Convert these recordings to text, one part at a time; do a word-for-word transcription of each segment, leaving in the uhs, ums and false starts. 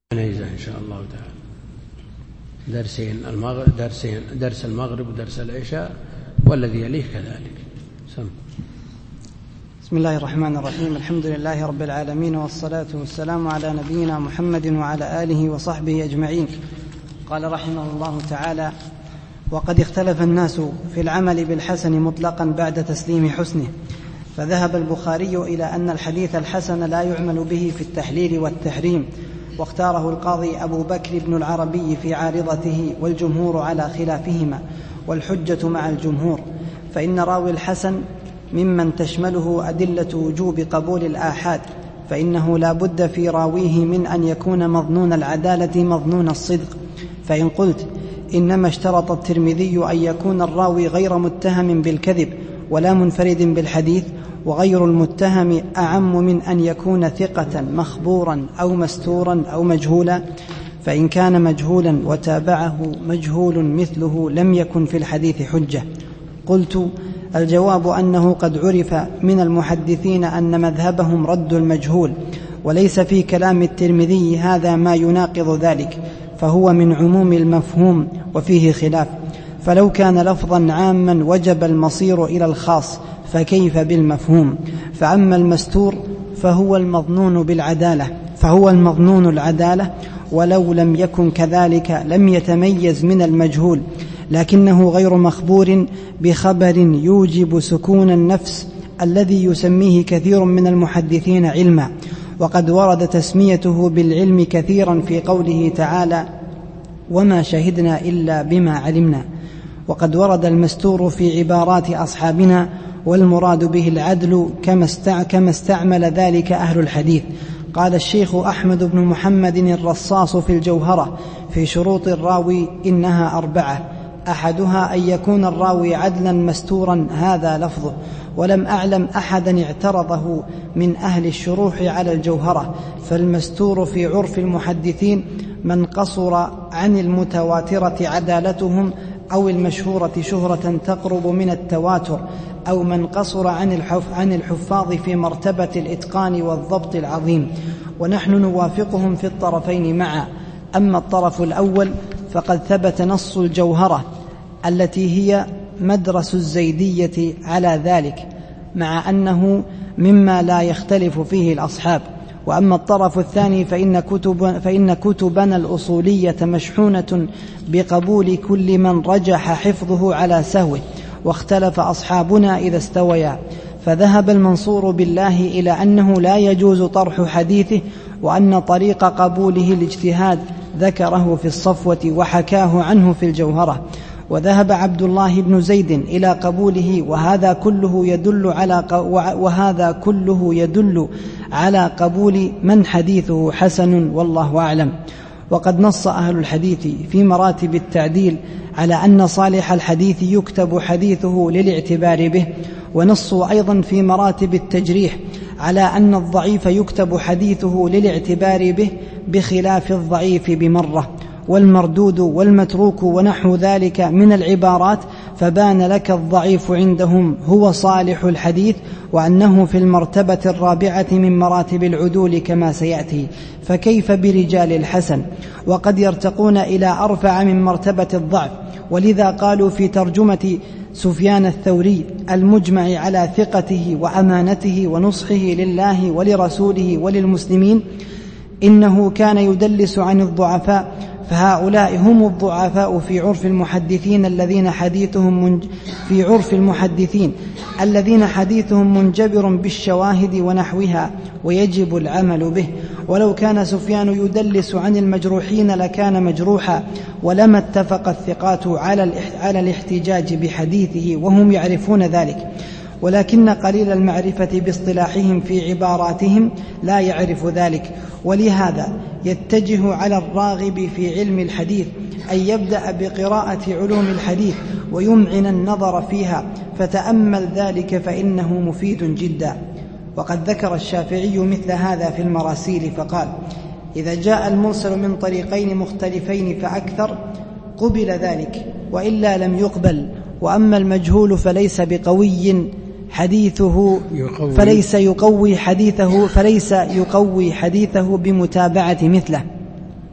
نيزة إن شاء الله تعالى درسين المغرب درسين درس المغرب ودرس العشاء والذي يليه كذلك. سم. بسم الله الرحمن الرحيم. الحمد لله رب العالمين والصلاة والسلام على نبينا محمد وعلى آله وصحبه أجمعين. قال رحمه الله تعالى: وقد اختلف الناس في العمل بالحسن مطلقا بعد تسليم حسنه، فذهب البخاري إلى أن الحديث الحسن لا يعمل به في التحليل والتحريم، واختاره القاضي أبو بكر بن العربي في عارضته، والجمهور على خلافهما، والحجة مع الجمهور، فإن راوي الحسن ممن تشمله أدلة وجوب قبول الآحاد، فإنه لا بد في راويه من أن يكون مظنون العدالة مظنون الصدق. فإن قلت إنما اشترط الترمذي أن يكون الراوي غير متهم بالكذب ولا منفرد بالحديث، وغير المتهم أعم من أن يكون ثقة مخبورا أو مستورا أو مجهولا، فإن كان مجهولا وتابعه مجهول مثله لم يكن في الحديث حجة. قلت: الجواب أنه قد عرف من المحدثين أن مذهبهم رد المجهول، وليس في كلام الترمذي هذا ما يناقض ذلك، فهو من عموم المفهوم وفيه خلاف. فلو كان لفظا عاما وجب المصير إلى الخاص، فكيف بالمفهوم؟ فأما المستور فهو المظنون بالعدالة فهو المظنون العدالة ولو لم يكن كذلك لم يتميز من المجهول، لكنه غير مخبور بخبر يوجب سكون النفس الذي يسميه كثير من المحدثين علما، وقد ورد تسميته بالعلم كثيرا في قوله تعالى: وما شهدنا إلا بما علمنا. وقد ورد المستور في عبارات أصحابنا، والمراد به العدل كما استعمل ذلك أهل الحديث. قال الشيخ أحمد بن محمد الرصاص في الجوهرة في شروط الراوي إنها أربعة: أحدها أن يكون الراوي عدلا مستورا، هذا لفظه، ولم أعلم أحدا اعترضه من أهل الشروح على الجوهرة. فالمستور في عرف المحدثين من قصر عن المتواترة عدالتهم، أو المشهورة شهرة تقرب من التواتر، أو من قصر عن الحفاظ في مرتبة الإتقان والضبط العظيم، ونحن نوافقهم في الطرفين معا. أما الطرف الأول فقد ثبت نص الجوهرة التي هي مدرس الزيدية على ذلك، مع أنه مما لا يختلف فيه الأصحاب. وأما الطرف الثاني فإن, كتب فإن كتبنا الأصولية مشحونة بقبول كل من رجح حفظه على سهوه، واختلف أصحابنا إذا استويا. فذهب المنصور بالله إلى أنه لا يجوز طرح حديثه، وأن طريق قبوله الاجتهاد، ذكره في الصفوة وحكاه عنه في الجوهرة. وذهب عبد الله بن زيد إلى قبوله، وهذا كله يدل على وهذا كله يدل على قبول من حديثه حسن، والله أعلم. وقد نص أهل الحديث في مراتب التعديل على أن صالح الحديث يكتب حديثه للاعتبار به، ونصوا أيضا في مراتب التجريح على أن الضعيف يكتب حديثه للاعتبار به بخلاف الضعيف بمرة، والمردود والمتروك ونحو ذلك من العبارات. فبان لك الضعيف عندهم هو صالح الحديث، وأنه في المرتبة الرابعة من مراتب العدول كما سيأتي. فكيف برجال الحسن؟ وقد يرتقون إلى أرفع من مرتبة الضعف. ولذا قالوا في ترجمة سفيان الثوري المجمع على ثقته وأمانته ونصحه لله ولرسوله وللمسلمين: إنه كان يدلس عن الضعفاء، فهؤلاء هم الضعفاء في عرف المحدثين الذين حديثهم منج... في عرف المحدثين الذين حديثهم منجبر بالشواهد ونحوها، ويجب العمل به. ولو كان سفيان يدلس عن المجروحين لكان مجروحا، ولما اتفق الثقات على على الاحتجاج بحديثه وهم يعرفون ذلك، ولكن قليل المعرفة باصطلاحهم في عباراتهم لا يعرف ذلك. ولهذا يتجه على الراغب في علم الحديث أن يبدأ بقراءة علوم الحديث ويمعن النظر فيها، فتأمل ذلك فإنه مفيد جدا. وقد ذكر الشافعي مثل هذا في المراسيل فقال: إذا جاء المرسل من طريقين مختلفين فأكثر قبل ذلك، وإلا لم يقبل. وأما المجهول فليس بقوي حديثه يقوي فليس يقوي حديثه فليس يقوي حديثه بمتابعة مثله.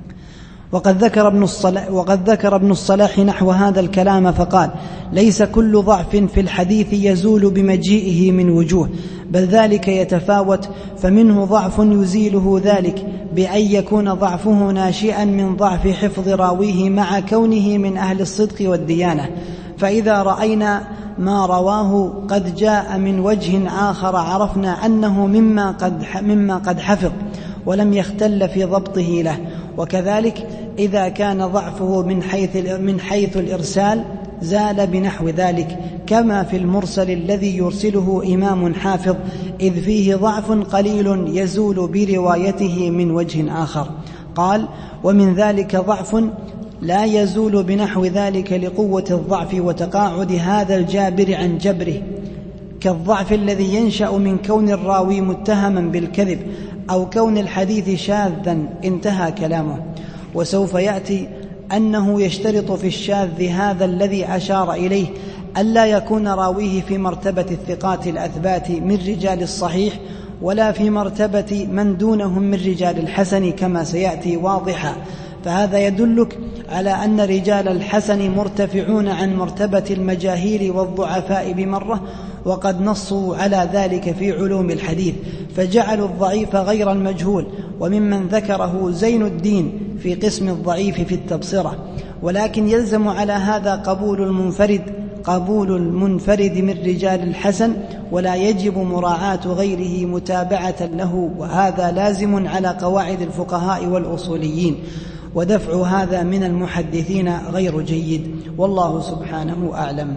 وقد ذكر ابن الصلاح, وقد ذكر ابن الصلاح نحو هذا الكلام فقال: ليس كل ضعف في الحديث يزول بمجيئه من وجوه، بل ذلك يتفاوت، فمنه ضعف يزيله ذلك بأن يكون ضعفه ناشئا من ضعف حفظ راويه مع كونه من أهل الصدق والديانة. فإذا رأينا ما رواه قد جاء من وجه آخر عرفنا أنه مما قد, مما قد حفظ ولم يختل في ضبطه له. وكذلك إذا كان ضعفه من حيث, من حيث الإرسال زال بنحو ذلك، كما في المرسل الذي يرسله إمام حافظ إذ فيه ضعف قليل يزول بروايته من وجه آخر. قال: ومن ذلك ضعف لا يزول بنحو ذلك لقوة الضعف وتقاعد هذا الجابر عن جبره، كالضعف الذي ينشأ من كون الراوي متهما بالكذب أو كون الحديث شاذا. انتهى كلامه. وسوف يأتي أنه يشترط في الشاذ هذا الذي أشار إليه ألا يكون راويه في مرتبة الثقات الأثبات من رجال الصحيح، ولا في مرتبة من دونهم من رجال الحسن كما سيأتي واضحا. فهذا يدلك على أن رجال الحسن مرتفعون عن مرتبة المجاهيل والضعفاء بمرة، وقد نصوا على ذلك في علوم الحديث، فجعلوا الضعيف غير المجهول، وممن ذكره زين الدين في قسم الضعيف في التبصرة. ولكن يلزم على هذا قبول المنفرد قبول المنفرد من رجال الحسن، ولا يجب مراعاة غيره متابعة له، وهذا لازم على قواعد الفقهاء والأصوليين، ودفع هذا من المحدثين غير جيد، والله سبحانه أعلم.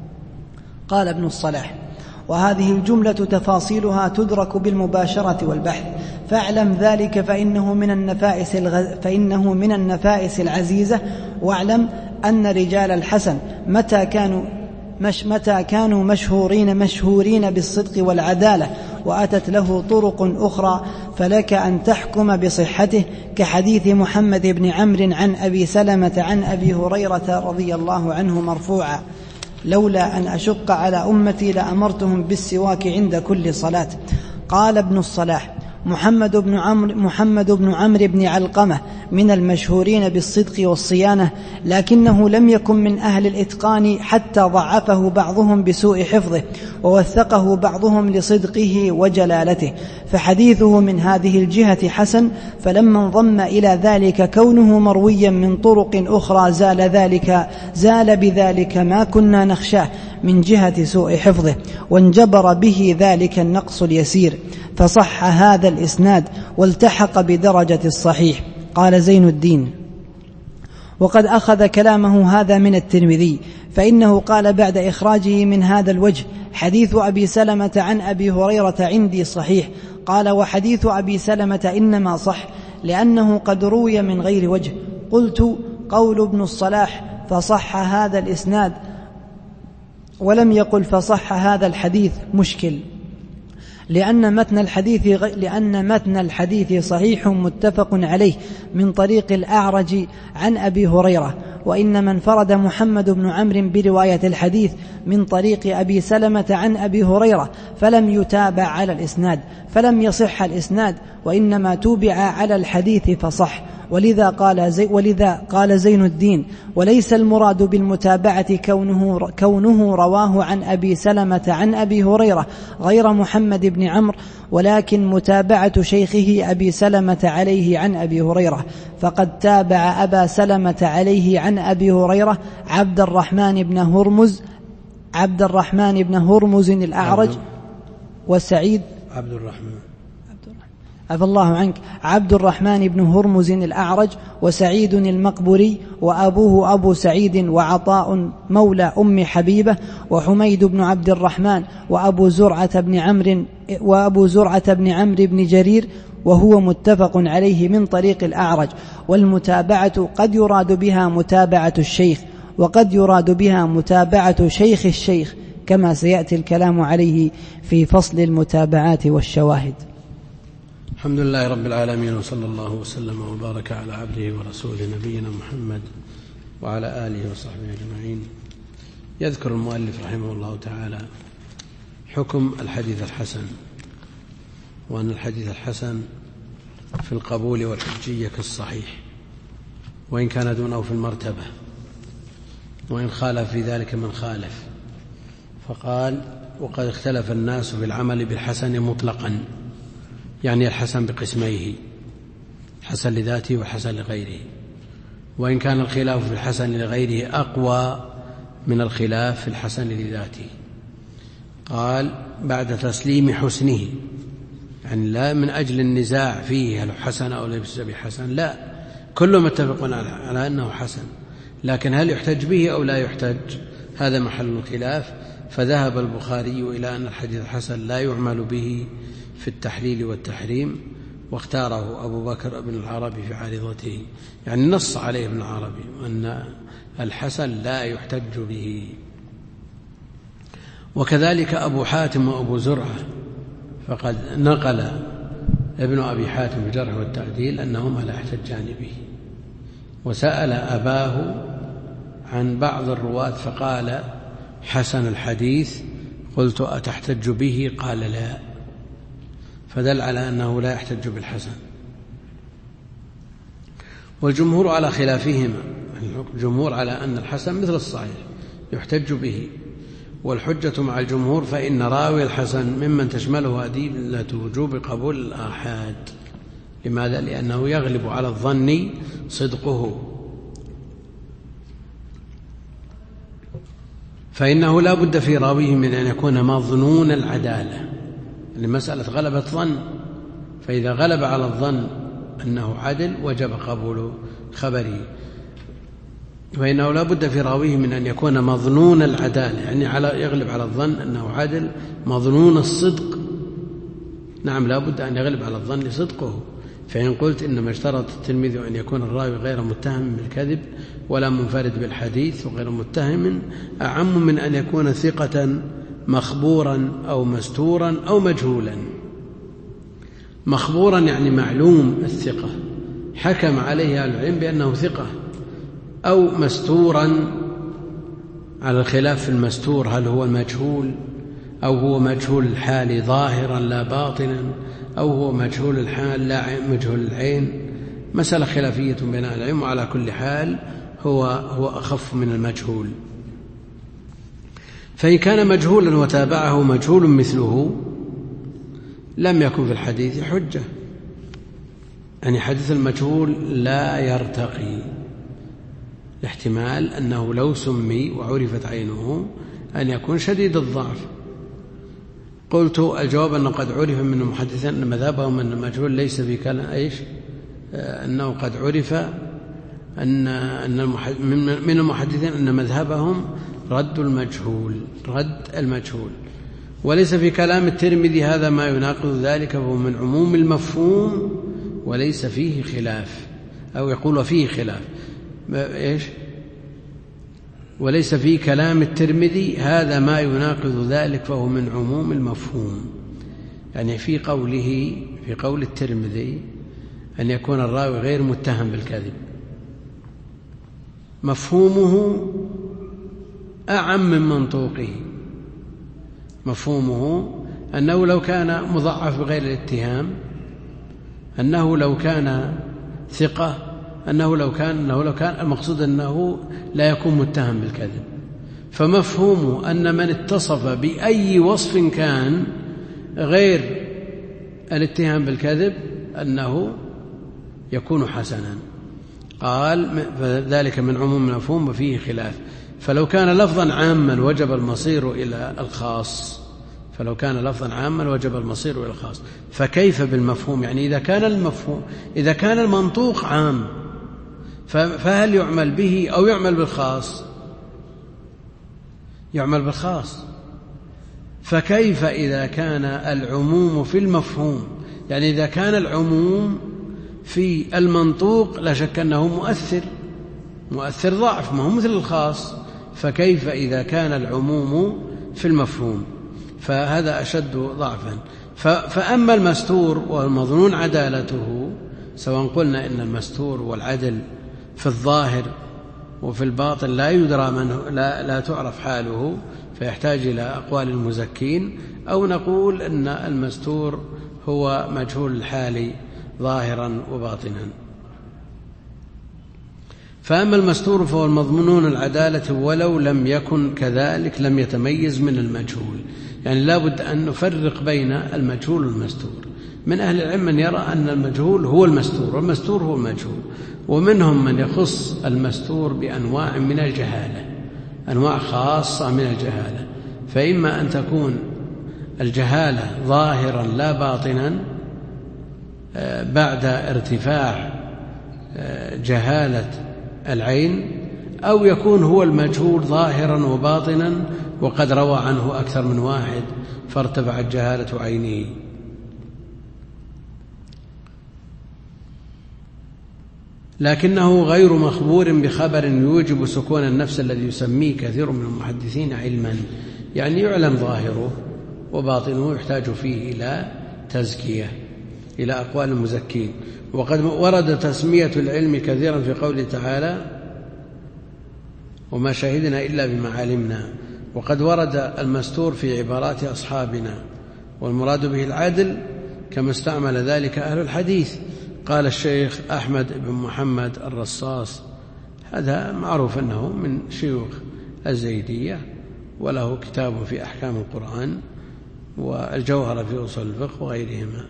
قال ابن الصلاح: وهذه الجملة تفاصيلها تدرك بالمباشرة والبحث، فاعلم ذلك فإنه من النفائس, الغ... فإنه من النفائس العزيزة. واعلم أن رجال الحسن متى كانوا مش متى كانوا مشهورين مشهورين بالصدق والعدالة وأتت له طرق أخرى فلك أن تحكم بصحته، كحديث محمد بن عمرو عن أبي سلمة عن أبي هريرة رضي الله عنه مرفوعا: لولا أن أشق على أمتي لأمرتهم بالسواك عند كل صلاة. قال ابن الصلاح: محمد بن عمرو محمد بن عمرو بن علقمة من المشهورين بالصدق والصيانة، لكنه لم يكن من أهل الإتقان حتى ضعفه بعضهم بسوء حفظه، ووثقه بعضهم لصدقه وجلالته، فحديثه من هذه الجهة حسن. فلما انضم إلى ذلك كونه مرويا من طرق أخرى زال ذلك زال بذلك ما كنا نخشاه من جهة سوء حفظه، وانجبر به ذلك النقص اليسير، فصح هذا الإسناد والتحق بدرجة الصحيح. قال زين الدين: وقد أخذ كلامه هذا من الترمذي، فإنه قال بعد إخراجه من هذا الوجه: حديث أبي سلمة عن أبي هريرة عندي صحيح. قال: وحديث أبي سلمة إنما صح لأنه قد روي من غير وجه. قلت: قول ابن الصلاح فصح هذا الإسناد ولم يقل فصح هذا الحديث مشكل، لأن متن الحديث لأن متن الحديث صحيح متفق عليه من طريق الأعرج عن أبي هريرة، وإنما انفرد محمد بن عمرو برواية الحديث من طريق أبي سلمة عن أبي هريرة، فلم يتابع على الإسناد، فلم يصح الإسناد، وإنما توبع على الحديث فصح. ولذا قال, زي ولذا قال زين الدين: وليس المراد بالمتابعة كونه, كونه رواه عن أبي سلمة عن أبي هريرة غير محمد بن عمرو، ولكن متابعة شيخه أبي سلمة عليه عن أبي هريرة، فقد تابع أبا سلمة عليه عن أبي هريرة عبد الرحمن بن هرمز عبد الرحمن بن هرمز الأعرج وسعيد عبد الرحمن عفى الله عنك عبد الرحمن بن هرمز الأعرج وسعيد المقبري، وأبوه أبو سعيد، وعطاء مولى أم حبيبة، وحميد بن عبد الرحمن، وأبو زرعة بن عمرو وأبو زرعة بن عمرو بن جرير، وهو متفق عليه من طريق الأعرج. والمتابعة قد يراد بها متابعة الشيخ، وقد يراد بها متابعة شيخ الشيخ، كما سيأتي الكلام عليه في فصل المتابعات والشواهد. الحمد لله رب العالمين، وصلى الله وسلم وبارك على عبده ورسوله نبينا محمد وعلى آله وصحبه أجمعين. يذكر المؤلف رحمه الله تعالى حكم الحديث الحسن، وأن الحديث الحسن في القبول والحجية كالصحيح، وإن كان دونه في المرتبة، وإن خالف في ذلك من خالف. فقال: وقد اختلف الناس في العمل بالحسن مطلقا، يعني الحسن بقسميه، حسن لذاته وحسن لغيره، وإن كان الخلاف في الحسن لغيره أقوى من الخلاف في الحسن لذاته. قال: بعد تسليم حسنه، يعني لا من أجل النزاع فيه هل حسن أو ليس بحسن، لا، كلهم متفقون على أنه حسن، لكن هل يحتج به أو لا يحتج، هذا محل الخلاف. فذهب البخاري إلى أن الحديث الحسن لا يعمل به في التحليل والتحريم، واختاره أبو بكر بن العربي في عارضته، يعني نص عليه ابن العربي أن الحسن لا يحتج به. وكذلك أبو حاتم وأبو زرعة، فقد نقل ابن أبي حاتم في الجرح والتعديل أنهما لا يحتجان به. وسأل أباه عن بعض الرواة فقال: حسن الحديث. قلت: أتحتج به؟ قال: لا. فدل على أنه لا يحتج بالحسن. والجمهور على خلافهما، الجمهور على أن الحسن مثل الصحيح يحتج به، والحجة مع الجمهور فإن راوي الحسن ممن تشمله أدلة وجوب قبول الآحاد. لماذا؟ لأنه يغلب على الظن صدقه، فإنه لا بد في راويه من أن يكون مظنون العدالة، لمسألة غلبة ظن، فإذا غلب على الظن أنه عدل وجب قبول خبره. فإنه لا بد في راويه من أن يكون مظنون العدالة، يعني على يغلب على الظن أنه عدل، مظنون الصدق. نعم، لا بد أن يغلب على الظن صدقه. فإن قلت إنما اشترط التلميذ أن يكون الراوي غير متهم بالكذب ولا منفرد بالحديث وغير متهم، أعم من أن يكون ثقة مخبورا أو مستورا أو مجهولا. مخبورا يعني معلوم الثقة، حكم عليه أهل العلم بأنه ثقة، أو مستورا على الخلاف في المستور، هل هو المجهول أو هو مجهول الحال ظاهرا لا باطنا، أو هو مجهول الحال لا مجهول العين، مسألة خلافية بين أهل العلم. وعلى كل حال هو هو أخف من المجهول. فإن كان مجهولا وتابعه مجهول مثله لم يكن في الحديث حجة، يعني حديث المجهول لا يرتقي، الاحتمال أنه لو سمي وعرفت عينه أن يكون شديد الضعف. قلت: الجواب أنه قد عرف من المحدثين أن مذهبهم أن المجهول ليس في كلام إيش أنه قد عرف أن أن من المحدثين أن مذهبهم رد المجهول رد المجهول وليس في كلام الترمذي هذا ما يناقض ذلك، فهو من عموم المفهوم وليس فيه خلاف، أو يقول فيه خلاف إيش وليس في كلام الترمذي هذا ما يناقض ذلك، فهو من عموم المفهوم. يعني في قوله في قول الترمذي أن يكون الراوي غير متهم بالكذب، مفهومه أعم من منطوقه. مفهومه أنه لو كان مضعف بغير الاتهام، أنه لو كان ثقة، أنه لو كان أنه لو كان المقصود أنه لا يكون متهم بالكذب. فمفهومه أن من اتصف بأي وصف كان غير الاتهام بالكذب أنه يكون حسنا. قال: فذلك من عموم المفهوم وفيه خلاف. فلو كان لفظا عاما وجب المصير إلى الخاص فلو كان لفظا عاما وجب المصير إلى الخاص فكيف بالمفهوم؟ يعني إذا كان المفهوم إذا كان المنطوق عام فهل يعمل به أو يعمل بالخاص؟ يعمل بالخاص. فكيف إذا كان العموم في المفهوم؟ يعني إذا كان العموم في المنطوق لا شك أنه مؤثر مؤثر ضعف، ما هو مثل الخاص. فكيف إذا كان العموم في المفهوم؟ فهذا أشد ضعفا. فأما المستور والمظنون عدالته، سواء قلنا إن المستور والعدل في الظاهر وفي الباطن لا يدرى من لا, لا تعرف حاله فيحتاج إلى أقوال المزكين، أو نقول أن المستور هو مجهول الحال ظاهرا وباطنا. فأما المستور فهو المضمون العدالة ولو لم يكن كذلك لم يتميز من المجهول. يعني لا بد أن نفرق بين المجهول والمستور. من أهل العلم من يرى أن المجهول هو المستور والمستور هو المجهول، ومنهم من يخص المستور بأنواع من الجهالة، أنواع خاصة من الجهالة، فإما أن تكون الجهالة ظاهرا لا باطنا بعد ارتفاع جهالة العين، أو يكون هو المجهول ظاهرا وباطنا وقد روى عنه أكثر من واحد فارتفعت جهالة عينه. لكنه غير مخبور بخبر يوجب سكون النفس الذي يسميه كثير من المحدثين علما، يعني يعلم ظاهره وباطنه يحتاج فيه إلى تزكية، إلى أقوال المزكين. وقد ورد تسمية العلم كثيرا في قوله تعالى وما شهدنا إلا بما علمنا، وقد ورد المستور في عبارات أصحابنا، والمراد به العدل كما استعمل ذلك أهل الحديث. قال الشيخ أحمد بن محمد الرصاص، هذا معروف أنه من شيوخ الزيدية، وله كتاب في أحكام القرآن والجوهرة في أصول الفقه وغيرهما.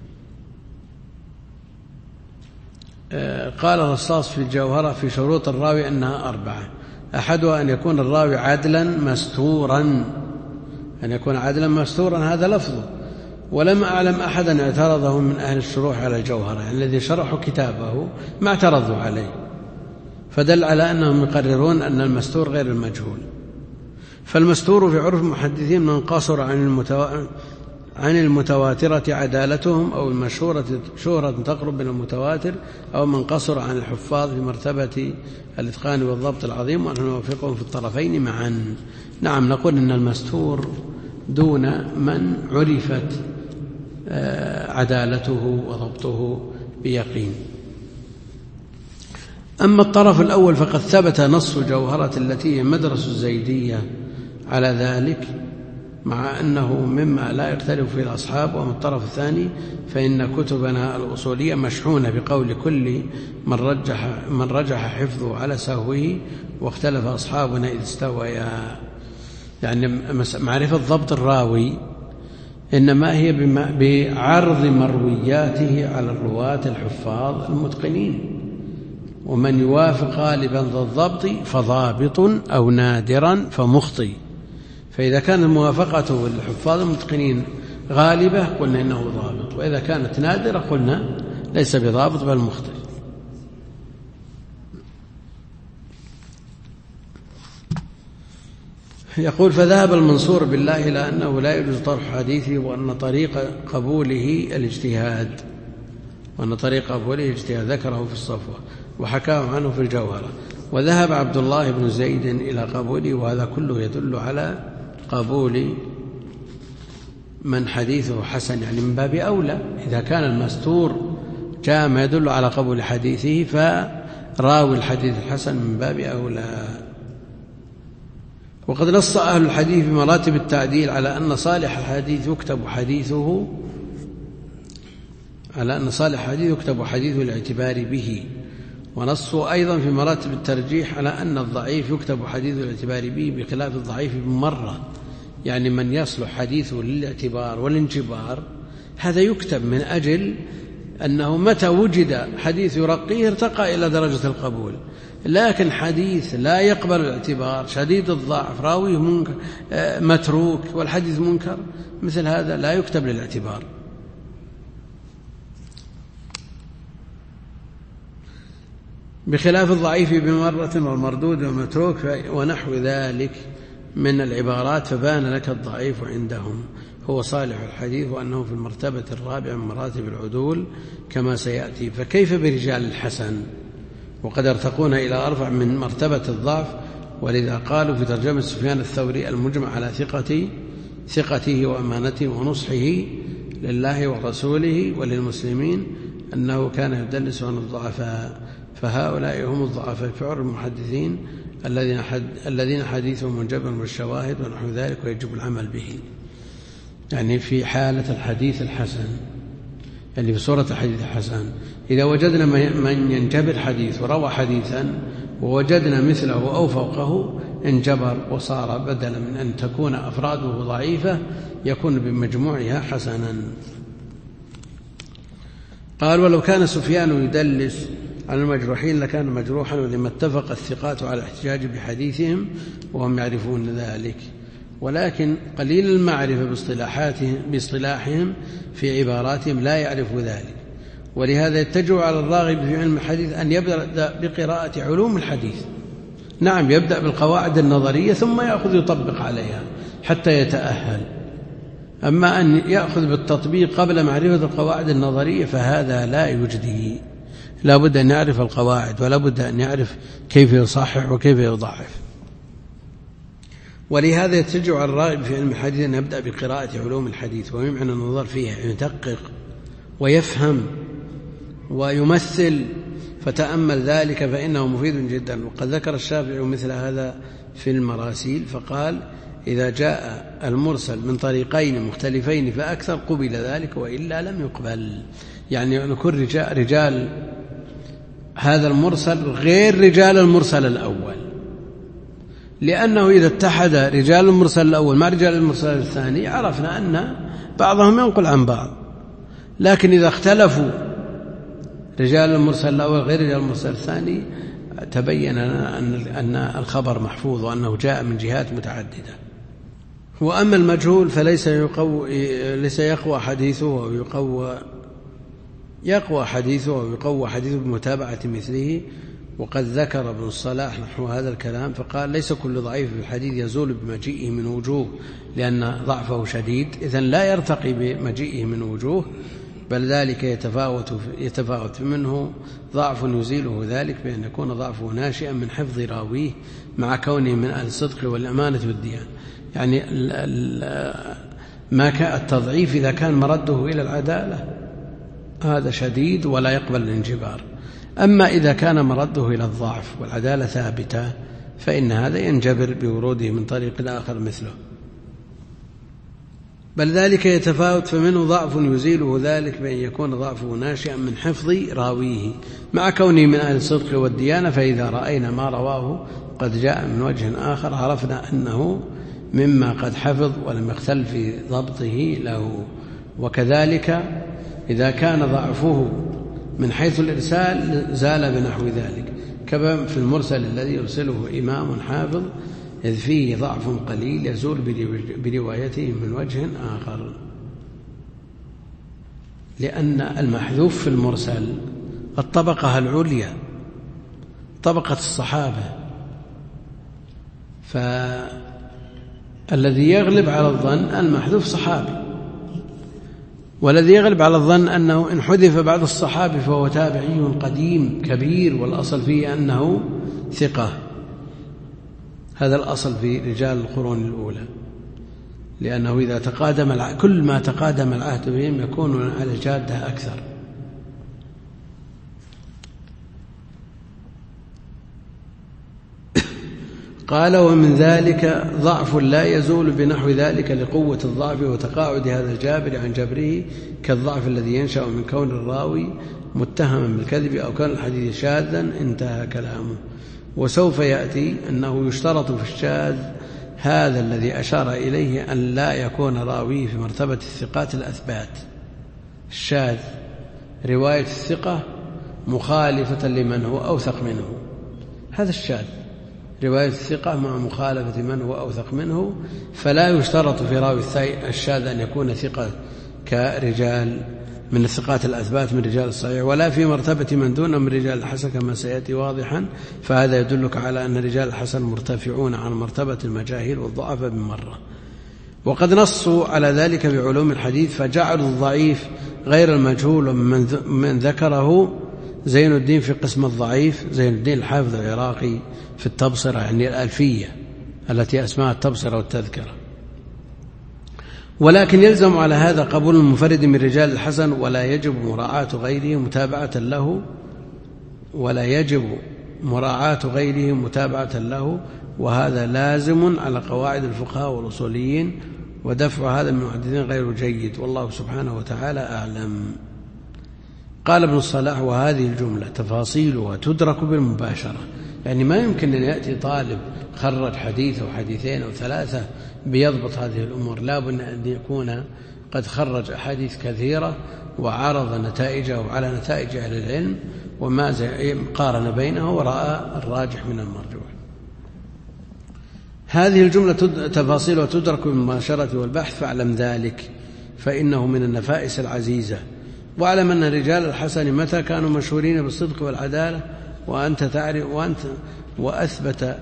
قال الرصاص في الجوهرة في شروط الراوي أنها أربعة: أحدها أن يكون الراوي عدلا مستورا، أن يكون عدلا مستورا هذا لفظه، ولم أعلم أحدا اعترضه من أهل الشروح على الجوهرة، يعني الذي شرحوا كتابه ما اعترضوا عليه، فدل على أنهم يقررون أن المستور غير المجهول. فالمستور في عرف المحدثين من قصر عن المتو... عن المتواترة عدالتهم، أو المشهورة شهرة تقرب من المتواتر، أو من قصر عن الحفاظ في مرتبة الإتقان والضبط العظيم، وأنه نوافقهم في الطرفين معا. نعم، نقول إن المستور دون من عرفت عدالته وضبطه بيقين. أما الطرف الأول فقد ثبت نص جوهرة التي هي مدرسة الزيدية على ذلك، مع أنه مما لا يختلف فيه الأصحاب. ومن الطرف الثاني فإن كتبنا الأصولية مشحونة بقول كل من رجح, من رجح حفظه على سهوه، واختلف أصحابنا إذ استويا. يعني معرفة ضبط الراوي إنما هي بعرض مروياته على الرواة الحفاظ المتقنين، ومن يوافق غالبا ذا الضبط فضابط، أو نادرا فمخطئ. فإذا كانت موافقته للحفاظ المتقنين غالبة قلنا إنه ضابط، وإذا كانت نادرة قلنا ليس بضابط بل مخطئ. يقول فذهب المنصور بالله إلى أنه لا يجوز طرح حديثه، وأن طريق قبوله الاجتهاد، وأن طريق قبوله الاجتهاد ذكره في الصفوة وحكاه عنه في الجوهرة. وذهب عبد الله بن زيد إلى قبوله، وهذا كله يدل على قبول من حديثه حسن، يعني من باب أولى إذا كان المستور جاء ما يدل على قبول حديثه، فراوي الحديث الحسن من باب أولى. وقد نص أهل الحديث بمراتب التعديل على أن صالح الحديث يكتب حديثه على أن صالح الحديث يكتب حديثه الاعتبار به، ونصوا أيضا في مراتب الترجيح على أن الضعيف يكتب حديثه الاعتبار به بخلاف الضعيف بمرة، يعني من يصلح حديثه للاعتبار والانجبار هذا يكتب من أجل أنه متى وجد حديث يرقيه ارتقى إلى درجة القبول. لكن حديث لا يقبل الاعتبار شديد الضعف راويه منكر متروك والحديث منكر، مثل هذا لا يكتب للاعتبار. بخلاف الضعيف بمرة والمردود والمتروك ونحو ذلك من العبارات، فبان لك الضعيف عندهم هو صالح الحديث، وأنه في المرتبة الرابعة من مراتب العدول كما سيأتي. فكيف برجال الحسن وقد ارتقون إلى أرفع من مرتبة الضعف؟ ولذا قالوا في ترجمة سفيان الثوري المجمع على ثقته ثقته وأمانته ونصحه لله ورسوله وللمسلمين أنه كان يدلس عن الضعفاء، فهؤلاء هم الضعفاء في عرف المحدثين الذين حد الذين حديثهم منجبر بالشواهد ونحو ذلك ويجب العمل به. يعني في حالة الحديث الحسن، يعني في صورة الحديث الحسن، إذا وجدنا من ينجبر حديث وروى حديثا ووجدنا مثله أو فوقه انجبر وصار بدلا من أن تكون أفراده ضعيفة يكون بمجموعها حسنا. قال ولو كان سفيان يدلس على المجروحين لكان مجروحا، ولما اتفق الثقات على الاحتجاج بحديثهم وهم يعرفون ذلك، ولكن قليل المعرفة باصطلاحاتهم باصطلاحهم في عباراتهم لا يعرف ذلك، ولهذا يتجه على الراغب في علم الحديث أن يبدأ بقراءة علوم الحديث. نعم، يبدأ بالقواعد النظرية ثم يأخذ يطبق عليها حتى يتأهل، أما أن يأخذ بالتطبيق قبل معرفة القواعد النظرية فهذا لا يجدي، لا بد أن يعرف القواعد ولا بد أن يعرف كيف يصحح وكيف يضعف. ولهذا يتجه على الراغب في علم الحديث أن يبدأ بقراءة علوم الحديث ويمعن النظر فيها، يدقق ويفهم ويمثل، فتأمل ذلك فإنه مفيد جدا. وقد ذكر الشافعي مثل هذا في المراسيل فقال إذا جاء المرسل من طريقين مختلفين فأكثر قبل ذلك وإلا لم يقبل، يعني أن يكون رجال, رجال هذا المرسل غير رجال المرسل الأول، لأنه إذا اتحد رجال المرسل الأول مع رجال المرسل الثاني عرفنا أن بعضهم ينقل عن بعض، لكن إذا اختلفوا رجال المرسل الأول غير رجال المرسل الثاني تبين أن الخبر محفوظ وأنه جاء من جهات متعددة. وأما المجهول فليس يقوى ليس يقوى حديثه ويقوى يقوى حديثه ويقوى حديثه بمتابعة مثله. وقد ذكر ابن الصلاح نحو هذا الكلام فقال ليس كل ضعيف في الحديث يزول بمجيئه من وجوه لأن ضعفه شديد، إذن لا يرتقي بمجيئه من وجوه، بل ذلك يتفاوت يتفاوت منه ضعف يزيله ذلك بأن يكون ضعفه ناشئا من حفظ راويه مع كونه من أهل الصدق والأمانة والديانة. يعني ما كان التضعيف إذا كان مرده إلى العدالة هذا شديد ولا يقبل الانجبار، أما إذا كان مرده إلى الضعف والعدالة ثابتة فإن هذا ينجبر بوروده من طريق آخر مثله. بل ذلك يتفاوت فمنه ضعف يزيله ذلك بأن يكون ضعفه ناشئا من حفظ راويه مع كونه من أهل الصدق والديانة، فإذا رأينا ما رواه قد جاء من وجه آخر عرفنا أنه مما قد حفظ ولم يختل في ضبطه له. وكذلك إذا كان ضعفه من حيث الإرسال زال بنحو ذلك، كما في المرسل الذي يرسله إمام حافظ إذ فيه ضعف قليل يزول بروايته من وجه آخر، لأن المحذوف في المرسل الطبقة العليا طبقة الصحابة، فالذي يغلب على الظن المحذوف صحابي، والذي يغلب على الظن أنه إن حذف بعض الصحابة فهو تابعي قديم كبير والأصل فيه أنه ثقة. هذا الأصل في رجال القرون الأولى، لأنه إذا تقادم كل ما تقادم العهد بهم يكون على الجادة أكثر. قال ومن ذلك ضعف لا يزول بنحو ذلك لقوة الضعف وتقاعد هذا الجابر عن جبره، كالضعف الذي ينشأ من كون الراوي متهما بالكذب أو كان الحديث شاذا. انتهى كلامه. وسوف يأتي أنه يشترط في الشاذ هذا الذي أشار إليه أن لا يكون راويه في مرتبة الثقات الأثبات. الشاذ رواية الثقة مخالفة لمن هو أوثق منه، هذا الشاذ، رواية الثقة مع مخالفة من هو أوثق منه. فلا يشترط في راوي الشاذ أن يكون ثقة كرجال من الثقات الأثبات من رجال الصحيح، ولا في مرتبة من دون من رجال الحسن كما سيأتي واضحا. فهذا يدلك على أن رجال الحسن مرتفعون عن مرتبة المجاهيل والضعفاء بالمرة. وقد نصوا على ذلك بعلوم الحديث فجعلوا الضعيف غير المجهول من ذكره زين الدين في قسم الضعيف، زين الدين الحافظ العراقي في التبصرة، يعني الألفية التي أسماها التبصرة والتذكرة. ولكن يلزم على هذا قبول المنفرد من رجال الحسن، ولا يجب مراعاة غيره متابعة له ولا يجب مراعاة غيره متابعة له وهذا لازم على قواعد الفقهاء والأصوليين، ودفع هذا من المحدثين غير جيد، والله سبحانه وتعالى أعلم. قال ابن الصلاح: وهذه الجملة تفاصيلها تدرك بالمباشرة. يعني ما يمكن أن يأتي طالب خرج حديث أو حديثين أو ثلاثة بيضبط هذه الأمور، لا بد أن يكون قد خرج أحاديث كثيرة وعرض نتائجه على نتائج أهل العلم وما قارن بينه ورأى الراجح من المرجوح. هذه الجملة تفاصيلها تدرك بالمباشرة والبحث، فاعلم ذلك فإنه من النفائس العزيزة. واعلم أن رجال الحسن متى كانوا مشهورين بالصدق والعدالة وأنت تعرف وأنت وأثبت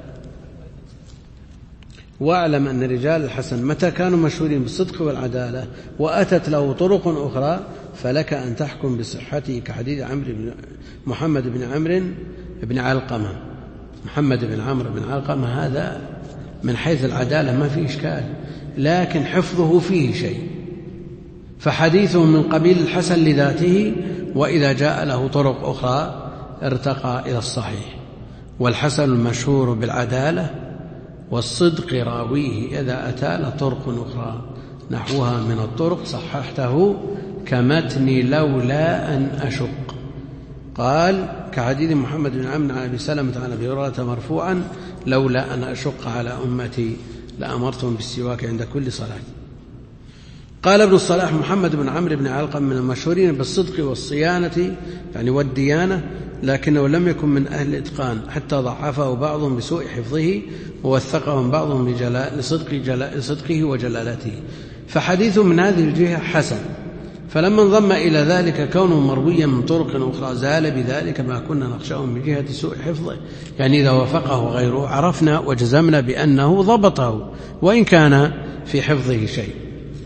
واعلم أن رجال الحسن متى كانوا مشهورين بالصدق والعدالة وأتت له طرق أخرى فلك أن تحكم بصحته، كحديث عمرو بن محمد بن عمرو بن علقمة. محمد بن عمرو بن علقمة هذا من حيث العدالة ما فيه إشكال، لكن حفظه فيه شيء، فحديثه من قبيل الحسن لذاته، وإذا جاء له طرق أخرى ارتقى إلى الصحيح. والحسن المشهور بالعدالة والصدق راويه إذا أتى له طرق أخرى نحوها من الطرق صححته كمتن لولا أن أشق. قال كحديث محمد بن عمرو عن أبي سلمة عن أبي هريرة مرفوعا: لولا أن أشق على أمتي لأمرتهم بالسواك عند كل صلاة. قال ابن الصلاح: محمد بن عمرو بن علقم من المشهورين بالصدق والصيانة يعني والديانة، لكنه لم يكن من أهل الإتقان، حتى ضعفه بعضهم بسوء حفظه ووثقهم بعضهم لصدق لصدقه وجلالته، فحديثه من هذه الجهة حسن. فلما انضم إلى ذلك كونه مرويا من طرق أخرى زال بذلك ما كنا نخشاه من جهة سوء حفظه، يعني إذا وافقه غيره عرفنا وجزمنا بأنه ضبطه وإن كان في حفظه شيء،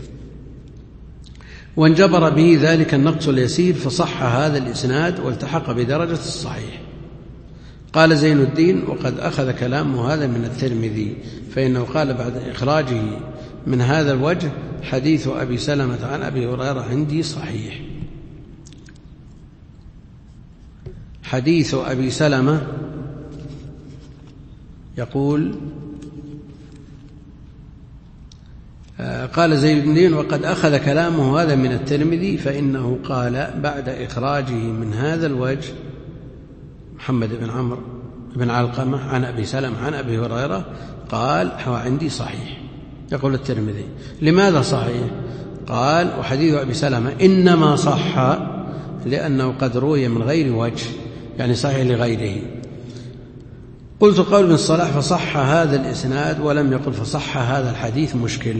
وانجبر به ذلك النقص اليسير فصح هذا الإسناد والتحق بدرجة الصحيح. قال زين الدين: وقد أخذ كلامه هذا من الترمذي، فإنه قال بعد إخراجه من هذا الوجه: حديث أبي سلمة عن أبي هريرة عندي صحيح. حديث أبي سلمة يقول قال زين الدين: وقد أخذ كلامه هذا من الترمذي، فإنه قال بعد إخراجه من هذا الوجه محمد بن عمرو بن علقمة عن أبي سلمة عن أبي هريرة قال: هو عندي صحيح. يقول الترمذي: لماذا صحيح؟ قال: وحديث أبي سلمة إنما صح لأنه قد روي من غير وجه، يعني صحيح لغيره. قلت: قول ابن الصلاح فصح هذا الإسناد ولم يقل فصح هذا الحديث مشكل،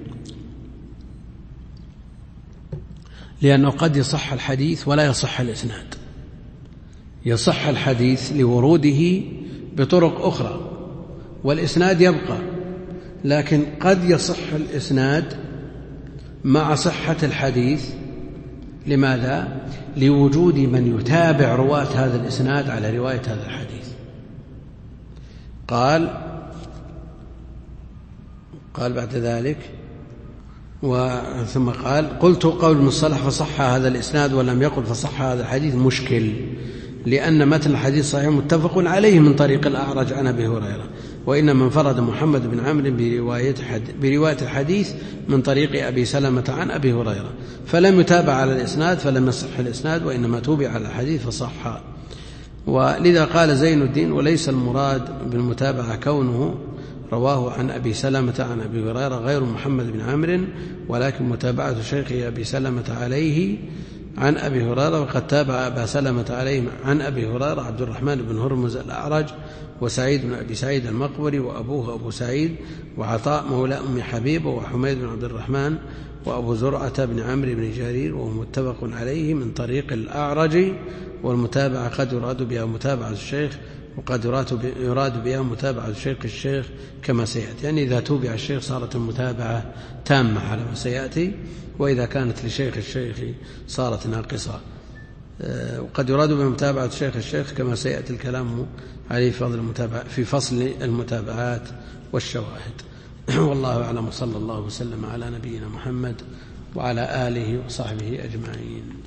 لأنه قد يصح الحديث ولا يصح الإسناد. يصح الحديث لوروده بطرق أخرى والإسناد يبقى، لكن قد يصح الإسناد مع صحة الحديث. لماذا؟ لوجود من يتابع رواة هذا الإسناد على رواية هذا الحديث. قال قال بعد ذلك ثم قال: قلت قول المصطلح فصح هذا الإسناد ولم يقل فصح هذا الحديث مشكل، لأن متن الحديث صحيح متفق عليه من طريق الأعرج عن أبي هريرة، وإنما انفرد محمد بن عمرو برواية الحديث من طريق أبي سلمة عن أبي هريرة، فلم يتابع على الإسناد فلم يصح الإسناد، وإنما توبع على الحديث فصح. ولذا قال زين الدين: وليس المراد بالمتابعة كونه رواه عن أبي سلمة عن أبي هريرة غير محمد بن عمرو، ولكن متابعة شيخه أبي سلمة عليه عن أبي هريرة. وقد تابع أبا سلمة عليه عن أبي هريرة عبد الرحمن بن هرمز الأعرج وسعيد بن أبي سعيد المقبري وأبوه أبو سعيد وعطاء مولى أم حبيبة وحميد بن عبد الرحمن وأبو زرعة بن عمرو بن جرير، وهو متفق عليه من طريق الأعرج. والمتابعة قد يراد بها متابعة الشيخ وقد يراد بها متابعة الشيخ الشيخ كما سيأتي، يعني إذا توبع الشيخ صارت المتابعة تامة على ما سيأتي، وإذا كانت لشيخ الشيخ صارت ناقصة. وقد يراد بمتابعة الشيخ الشيخ كما سيأتي الكلام عليه في فصل المتابعات والشواهد. والله أعلم، صلى الله وسلم على نبينا محمد وعلى آله وصحبه أجمعين.